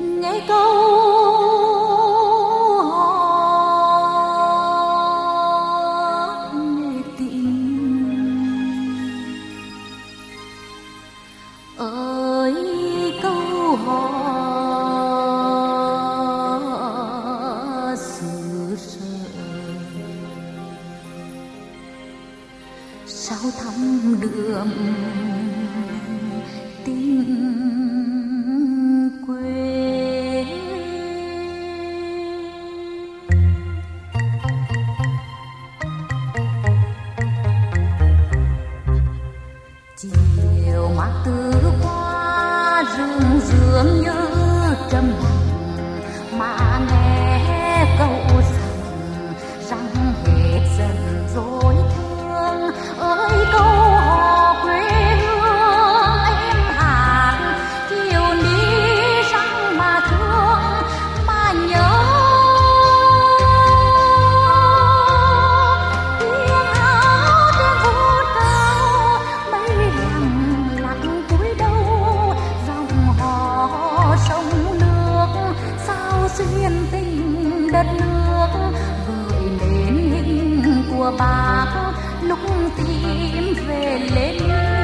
nghe câu hò nghe tình ơi câu hò xứ sở sao thăm đường tình quê. Chiều mát từ qua rừng rương như trầm lặng mà nghe câu rằng rằng hết dần rồi thương ơi câu hò quê hương em hát chiều đi rằng mà thương mà nhớ tiếng hát trên vút cao mây lặng lặng cúi đầu dòng hò sông nước sao xuyên tình đất nước gợi lên hình của bác lúc tìm về lên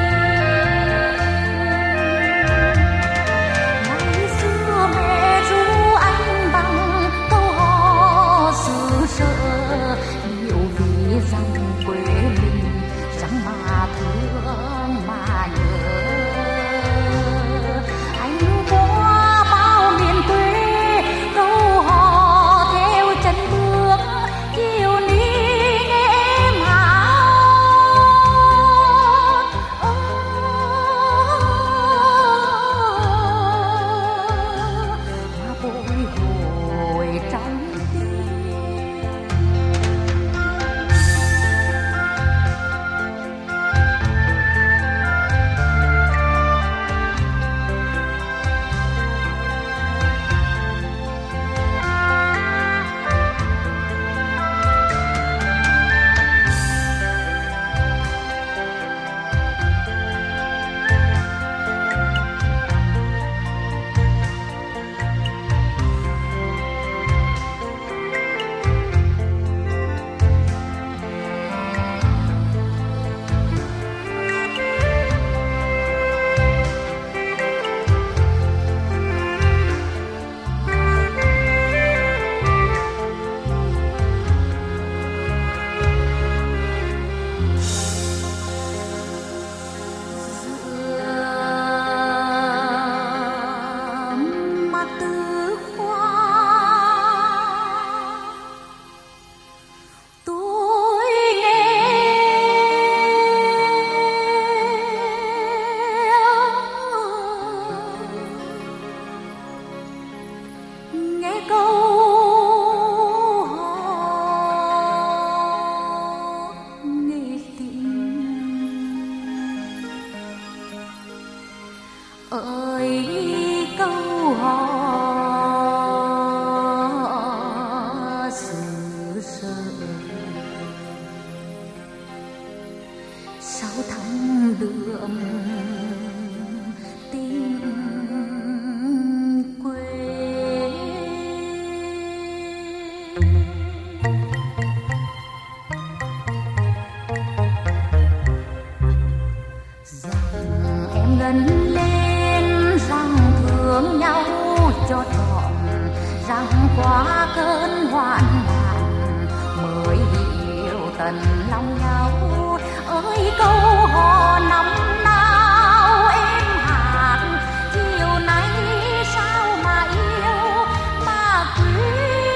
ngày xưa mẹ ru anh bằng câu hò xứ sở điệu vì dòng quê mình rằng mà thương mà nhớ anh qua bao miền quê câu hò theo chân bước chiều ní nghe em hát mà bồi hồi trong tim. Nghe câu hò nghe tình ơi câu hò xứ sở sao thăm đường tình quê. Rằng em gần lên rằng thương nhau cho trọn rằng qua cơn hoạn nạn mới hiểu tận lòng nhau ơi câu hò năm nào em hát chiều nay sao mà yêu mà quý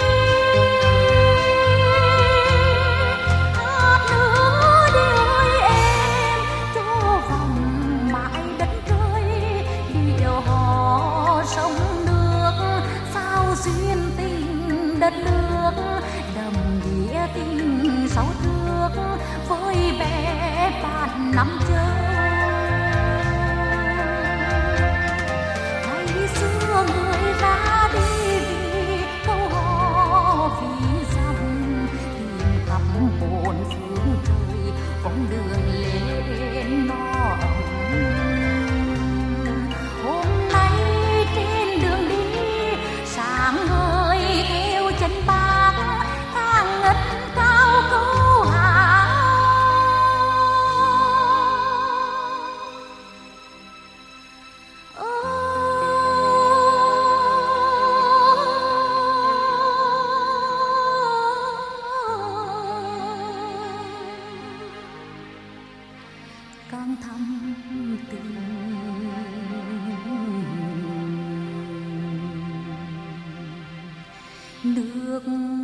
hát nữa đi ơi em cho vòng mãi đất trời điệu hò sông nước sao duyên tình đất nước đầm nghĩa tình sáu thước với bé bạn năm châu. Ngày xưa người ra đi vì câu hò vì rằng tìm khắp bốn phương trời con đường lên nó ấm. Hôm nay trên đường đi nước